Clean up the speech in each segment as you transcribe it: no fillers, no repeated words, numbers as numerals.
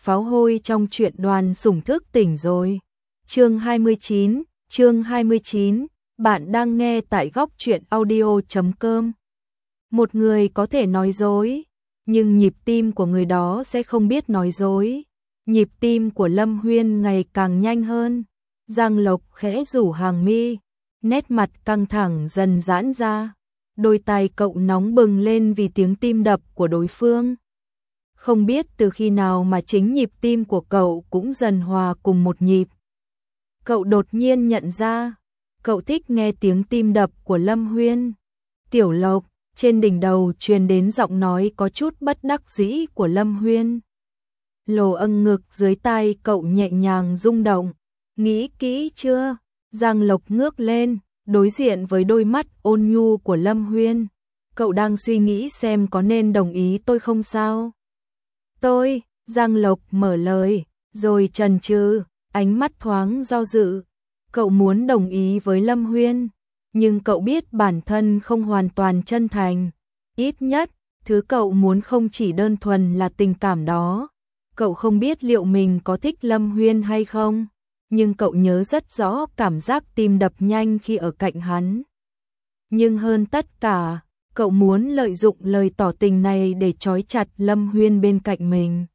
pháo hôi trong truyện Đoàn Sủng Thức Tỉnh rồi. Chương 29, bạn đang nghe tại góc truyện audio.com. Một người có thể nói dối, nhưng nhịp tim của người đó sẽ không biết nói dối. Nhịp tim của Lâm Huyên ngày càng nhanh hơn. Giang Lộc khẽ rủ hàng mi, nét mặt căng thẳng dần giãn ra. Đôi tai cậu nóng bừng lên vì tiếng tim đập của đối phương. Không biết từ khi nào mà chính nhịp tim của cậu cũng dần hòa cùng một nhịp. Cậu đột nhiên nhận ra, cậu thích nghe tiếng tim đập của Lâm Huyên. Tiểu Lộc, trên đỉnh đầu truyền đến giọng nói có chút bất đắc dĩ của Lâm Huyên. Lồ âng ngực dưới tai cậu nhẹ nhàng rung động. Nghĩ kỹ chưa? Giang Lộc ngước lên, đối diện với đôi mắt ôn nhu của Lâm Huyên. Cậu đang suy nghĩ xem có nên đồng ý tôi không sao? Giang Lộc mở lời, rồi chần chừ, ánh mắt thoáng do dự. Cậu muốn đồng ý với Lâm Huyên, nhưng cậu biết bản thân không hoàn toàn chân thành. Ít nhất, thứ cậu muốn không chỉ đơn thuần là tình cảm đó. Cậu không biết liệu mình có thích Lâm Huyên hay không, nhưng cậu nhớ rất rõ cảm giác tim đập nhanh khi ở cạnh hắn. Nhưng hơn tất cả, cậu muốn lợi dụng lời tỏ tình này để trói chặt Lâm Huyên bên cạnh mình.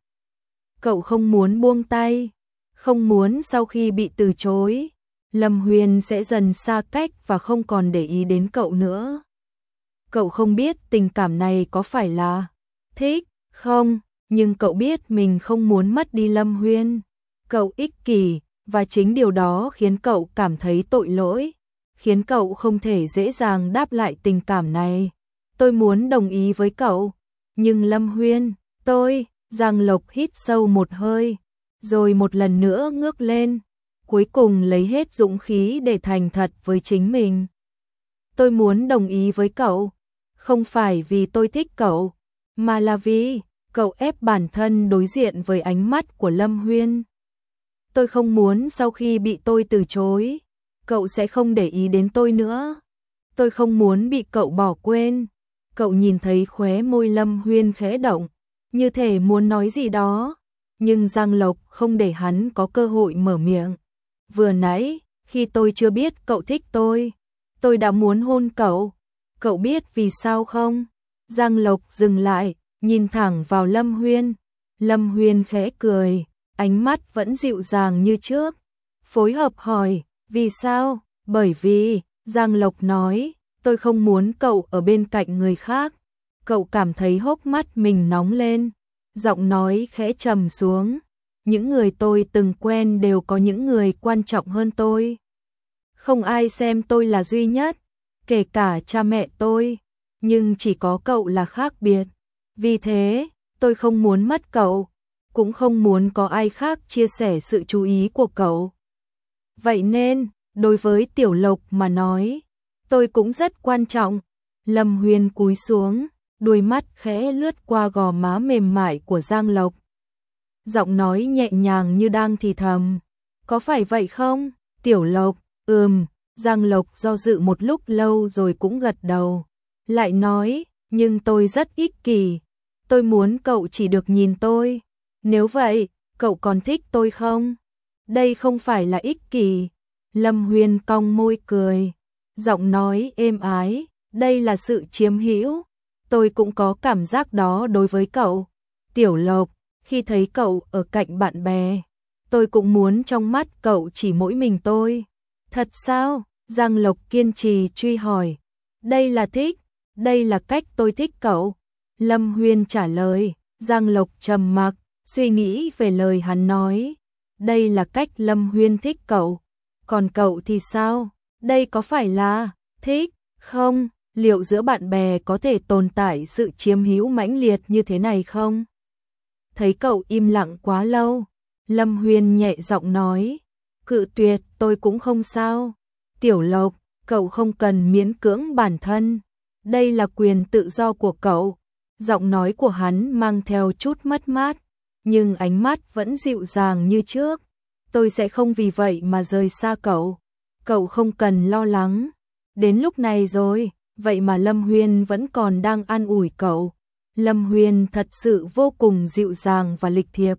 Cậu không muốn buông tay, không muốn sau khi bị từ chối, Lâm Huyên sẽ dần xa cách và không còn để ý đến cậu nữa. Cậu không biết tình cảm này có phải là thích không, nhưng cậu biết mình không muốn mất đi Lâm Huyên. Cậu ích kỷ, và chính điều đó khiến cậu cảm thấy tội lỗi, khiến cậu không thể dễ dàng đáp lại tình cảm này. Tôi muốn đồng ý với cậu, nhưng Lâm Huyên, Giang Lộc hít sâu một hơi, rồi một lần nữa ngước lên, cuối cùng lấy hết dũng khí để thành thật với chính mình. Tôi muốn đồng ý với cậu, không phải vì tôi thích cậu, mà là vì cậu ép bản thân đối diện với ánh mắt của Lâm Huyên. Tôi không muốn sau khi bị tôi từ chối, cậu sẽ không để ý đến tôi nữa. Tôi không muốn bị cậu bỏ quên. Cậu nhìn thấy khóe môi Lâm Huyên khẽ động, như thể muốn nói gì đó, nhưng Giang Lộc không để hắn có cơ hội mở miệng. Vừa nãy, khi tôi chưa biết cậu thích tôi đã muốn hôn cậu. Cậu biết vì sao không? Giang Lộc dừng lại, nhìn thẳng vào Lâm Huyên. Lâm Huyên khẽ cười, ánh mắt vẫn dịu dàng như trước. Phối hợp hỏi, vì sao? Bởi vì, Giang Lộc nói, tôi không muốn cậu ở bên cạnh người khác. Cậu cảm thấy hốc mắt mình nóng lên, giọng nói khẽ trầm xuống. Những người tôi từng quen đều có những người quan trọng hơn tôi. Không ai xem tôi là duy nhất, kể cả cha mẹ tôi, nhưng chỉ có cậu là khác biệt. Vì thế, tôi không muốn mất cậu, cũng không muốn có ai khác chia sẻ sự chú ý của cậu. Vậy nên, đối với Tiểu Lộc mà nói, tôi cũng rất quan trọng. Lâm Huyên cúi xuống, đôi mắt khẽ lướt qua gò má mềm mại của Giang Lộc. Giọng nói nhẹ nhàng như đang thì thầm. Có phải vậy không, Tiểu Lộc? Giang Lộc do dự một lúc lâu rồi cũng gật đầu. Lại nói, nhưng tôi rất ích kỷ. Tôi muốn cậu chỉ được nhìn tôi. Nếu vậy, cậu còn thích tôi không? Đây không phải là ích kỷ. Lâm Huyên cong môi cười, giọng nói êm ái, đây là sự chiếm hữu. Tôi cũng có cảm giác đó đối với cậu. Tiểu Lộc, khi thấy cậu ở cạnh bạn bè, tôi cũng muốn trong mắt cậu chỉ mỗi mình tôi. Thật sao? Giang Lộc kiên trì truy hỏi. Đây là thích, đây là cách tôi thích cậu. Lâm Huyên trả lời. Giang Lộc trầm mặc, suy nghĩ về lời hắn nói. Đây là cách Lâm Huyên thích cậu. Còn cậu thì sao? Đây có phải là thích không? Liệu giữa bạn bè có thể tồn tại sự chiếm hữu mãnh liệt như thế này không? Thấy cậu im lặng quá lâu, Lâm Huyên nhẹ giọng nói, cự tuyệt tôi cũng không sao. Tiểu Lộc, cậu không cần miễn cưỡng bản thân. Đây là quyền tự do của cậu. Giọng nói của hắn mang theo chút mất mát, nhưng ánh mắt vẫn dịu dàng như trước. Tôi sẽ không vì vậy mà rời xa cậu. Cậu không cần lo lắng. Đến lúc này rồi, vậy mà Lâm Huyên vẫn còn đang an ủi cậu. Lâm Huyên thật sự vô cùng dịu dàng và lịch thiệp.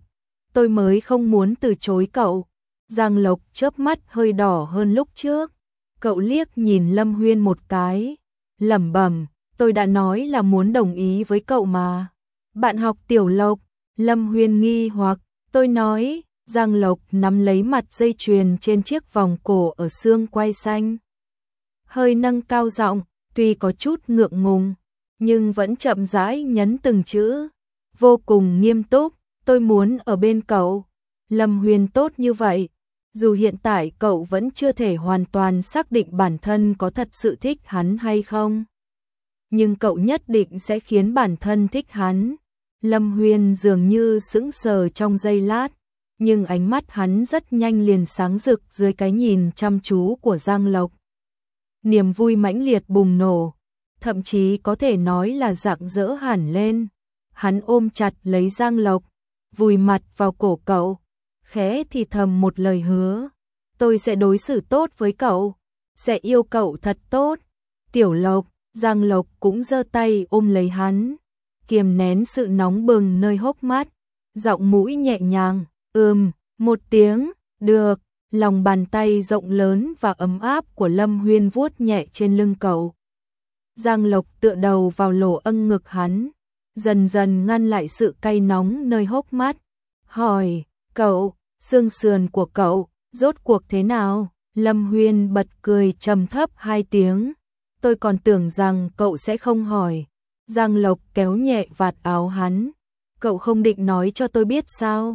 tôi mới không muốn từ chối cậu. Giang Lộc chớp mắt hơi đỏ hơn lúc trước. Cậu liếc nhìn Lâm Huyên một cái, lẩm bẩm, tôi đã nói là muốn đồng ý với cậu mà. Bạn học Tiểu Lộc, Lâm Huyên nghi hoặc, tôi nói, Giang Lộc nắm lấy mặt dây chuyền trên chiếc vòng cổ ở xương quai xanh. Hơi nâng cao giọng, tuy có chút ngượng ngùng, nhưng vẫn chậm rãi nhấn từng chữ, vô cùng nghiêm túc, tôi muốn ở bên cậu. Lâm Huyên tốt như vậy, dù hiện tại cậu vẫn chưa thể hoàn toàn xác định bản thân có thật sự thích hắn hay không, nhưng cậu nhất định sẽ khiến bản thân thích hắn. Lâm Huyên dường như sững sờ trong giây lát, nhưng ánh mắt hắn rất nhanh liền sáng rực dưới cái nhìn chăm chú của Giang Lộc. Niềm vui mãnh liệt bùng nổ, thậm chí có thể nói là rạng rỡ hẳn lên. Hắn ôm chặt lấy Giang Lộc, vùi mặt vào cổ cậu, khẽ thì thầm một lời hứa, tôi sẽ đối xử tốt với cậu, sẽ yêu cậu thật tốt. Tiểu Lộc, Giang Lộc cũng giơ tay ôm lấy hắn, kiềm nén sự nóng bừng nơi hốc mắt, giọng mũi nhẹ nhàng, một tiếng, được. Lòng bàn tay rộng lớn và ấm áp của Lâm Huyên vuốt nhẹ trên lưng cậu. Giang Lộc tựa đầu vào lỗ âng ngực hắn, dần dần ngăn lại sự cay nóng nơi hốc mắt, hỏi, cậu, xương sườn của cậu, rốt cuộc thế nào? Lâm Huyên bật cười trầm thấp 2 tiếng, tôi còn tưởng rằng cậu sẽ không hỏi. Giang Lộc kéo nhẹ vạt áo hắn, cậu không định nói cho tôi biết sao?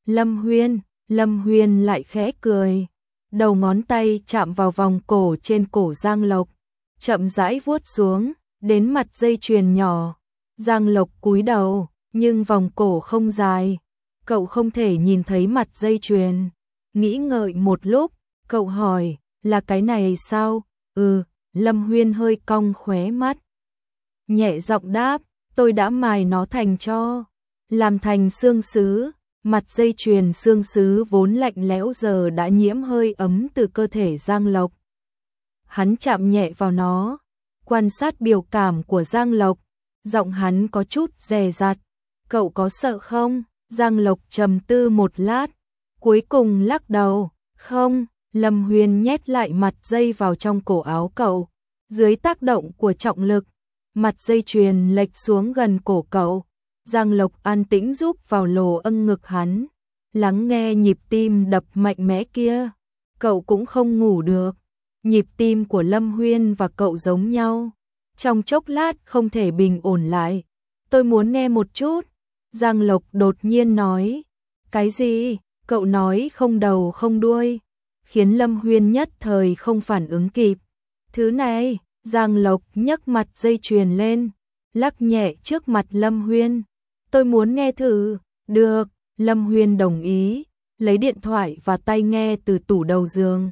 Lâm Huyên lại khẽ cười, đầu ngón tay chạm vào vòng cổ trên cổ Giang Lộc, chậm rãi vuốt xuống, đến mặt dây chuyền nhỏ. Giang Lộc cúi đầu, nhưng vòng cổ không dài, cậu không thể nhìn thấy mặt dây chuyền. Nghĩ ngợi một lúc, cậu hỏi, là cái này sao? Lâm Huyên hơi cong khóe mắt, nhẹ giọng đáp, tôi đã mài nó thành cho, làm thành xương sứ. Mặt dây chuyền xương sứ vốn lạnh lẽo giờ đã nhiễm hơi ấm từ cơ thể Giang Lộc. Hắn chạm nhẹ vào nó, quan sát biểu cảm của Giang Lộc, giọng hắn có chút dè dặt, cậu có sợ không? Giang Lộc trầm tư một lát, cuối cùng lắc đầu, không. Lâm Huyên nhét lại mặt dây vào trong cổ áo cậu, dưới tác động của trọng lực, mặt dây chuyền lệch xuống gần cổ cậu. Giang Lộc an tĩnh giúp vào lỗ âng ngực hắn, lắng nghe nhịp tim đập mạnh mẽ kia. Cậu cũng không ngủ được. Nhịp tim của Lâm Huyên và cậu giống nhau, trong chốc lát không thể bình ổn lại. Tôi muốn nghe một chút. Giang Lộc đột nhiên nói. Cái gì? Cậu nói không đầu không đuôi, khiến Lâm Huyên nhất thời không phản ứng kịp. Thứ này, Giang Lộc nhấc mặt dây chuyền lên, lắc nhẹ trước mặt Lâm Huyên. Tôi muốn nghe thử. Được, Lâm Huyên đồng ý, lấy điện thoại và tai nghe từ tủ đầu giường.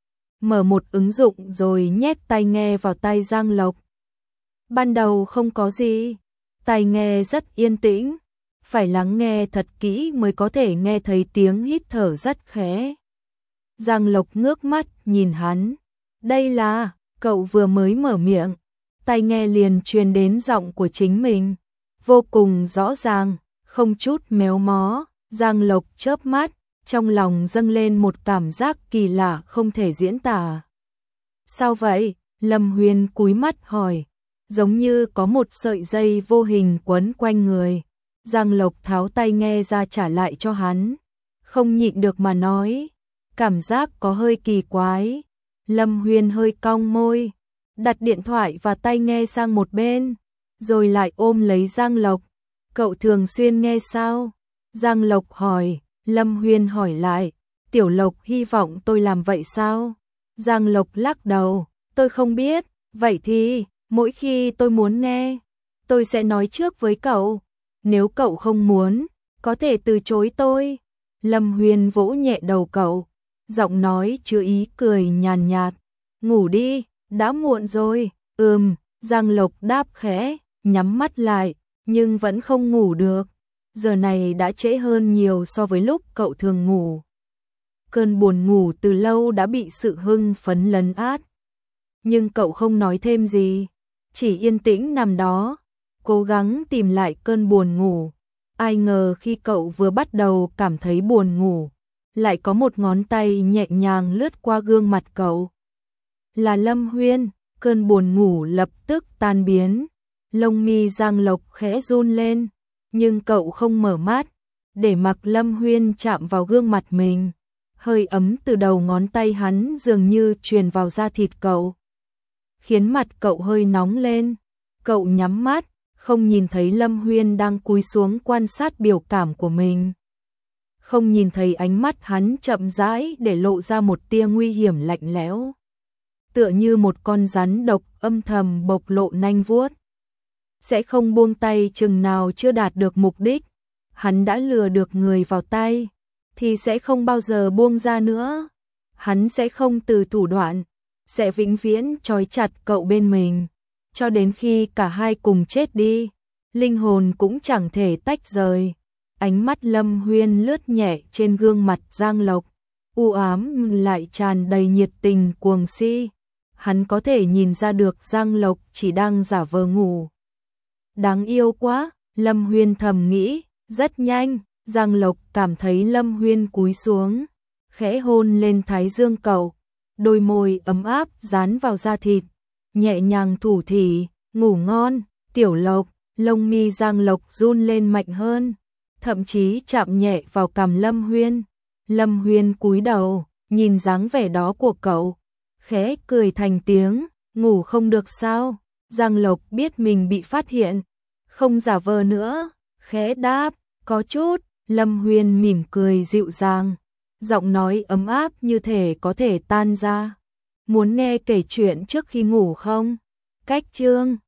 Mở một ứng dụng rồi nhét tai nghe vào tai Giang Lộc. Ban đầu không có gì, tai nghe rất yên tĩnh, phải lắng nghe thật kỹ mới có thể nghe thấy tiếng hít thở rất khẽ. Giang Lộc ngước mắt nhìn hắn. Đây là, cậu vừa mới mở miệng, tai nghe liền truyền đến giọng của chính mình, vô cùng rõ ràng, không chút méo mó. Giang Lộc chớp mắt, trong lòng dâng lên một cảm giác kỳ lạ không thể diễn tả. Sao vậy? Lâm Huyên cúi mắt hỏi, giống như có một sợi dây vô hình quấn quanh người. Giang Lộc tháo tai nghe ra trả lại cho hắn, không nhịn được mà nói, cảm giác có hơi kỳ quái. Lâm Huyên hơi cong môi, đặt điện thoại và tai nghe sang một bên, rồi lại ôm lấy Giang Lộc. Cậu thường xuyên nghe sao? Giang Lộc hỏi. Lâm Huyên hỏi lại, Tiểu Lộc hy vọng tôi làm vậy sao? Giang Lộc lắc đầu, tôi không biết. Vậy thì, mỗi khi tôi muốn nghe, tôi sẽ nói trước với cậu. Nếu cậu không muốn, có thể từ chối tôi. Lâm Huyên vỗ nhẹ đầu cậu, giọng nói chứa ý cười nhàn nhạt. Ngủ đi, đã muộn rồi. Giang Lộc đáp khẽ, nhắm mắt lại, nhưng vẫn không ngủ được. Giờ này đã trễ hơn nhiều so với lúc cậu thường ngủ. Cơn buồn ngủ từ lâu đã bị sự hưng phấn lấn át. Nhưng cậu không nói thêm gì, chỉ yên tĩnh nằm đó, cố gắng tìm lại cơn buồn ngủ. Ai ngờ khi cậu vừa bắt đầu cảm thấy buồn ngủ, lại có một ngón tay nhẹ nhàng lướt qua gương mặt cậu. Là Lâm Huyên, cơn buồn ngủ lập tức tan biến, lông mi Giang Lộc khẽ run lên, nhưng cậu không mở mắt, để mặc Lâm Huyên chạm vào gương mặt mình. Hơi ấm từ đầu ngón tay hắn dường như truyền vào da thịt cậu, khiến mặt cậu hơi nóng lên. Cậu nhắm mắt, không nhìn thấy Lâm Huyên đang cúi xuống quan sát biểu cảm của mình. Không nhìn thấy ánh mắt hắn chậm rãi để lộ ra một tia nguy hiểm lạnh lẽo, tựa như một con rắn độc âm thầm bộc lộ nanh vuốt. Sẽ không buông tay chừng nào chưa đạt được mục đích. Hắn đã lừa được người vào tay, thì sẽ không bao giờ buông ra nữa. Hắn sẽ không từ thủ đoạn, sẽ vĩnh viễn trói chặt cậu bên mình, cho đến khi cả hai cùng chết đi, linh hồn cũng chẳng thể tách rời. Ánh mắt Lâm Huyên lướt nhẹ trên gương mặt Giang Lộc, u ám lại tràn đầy nhiệt tình cuồng si. Hắn có thể nhìn ra được Giang Lộc chỉ đang giả vờ ngủ. Đáng yêu quá, Lâm Huyên thầm nghĩ. Rất nhanh, Giang Lộc cảm thấy Lâm Huyên cúi xuống, khẽ hôn lên thái dương cậu, đôi môi ấm áp dán vào da thịt, nhẹ nhàng thủ thỉ, ngủ ngon, Tiểu Lộc. Lông mi Giang Lộc run lên mạnh hơn, thậm chí chạm nhẹ vào cằm Lâm Huyên. Lâm Huyên cúi đầu, nhìn dáng vẻ đó của cậu, khẽ cười thành tiếng. Ngủ không được sao? Giang Lộc biết mình bị phát hiện, không giả vờ nữa, khẽ đáp, có chút. Lâm Huyên mỉm cười dịu dàng, giọng nói ấm áp như thể có thể tan ra. Muốn nghe kể chuyện trước khi ngủ không? Cách chương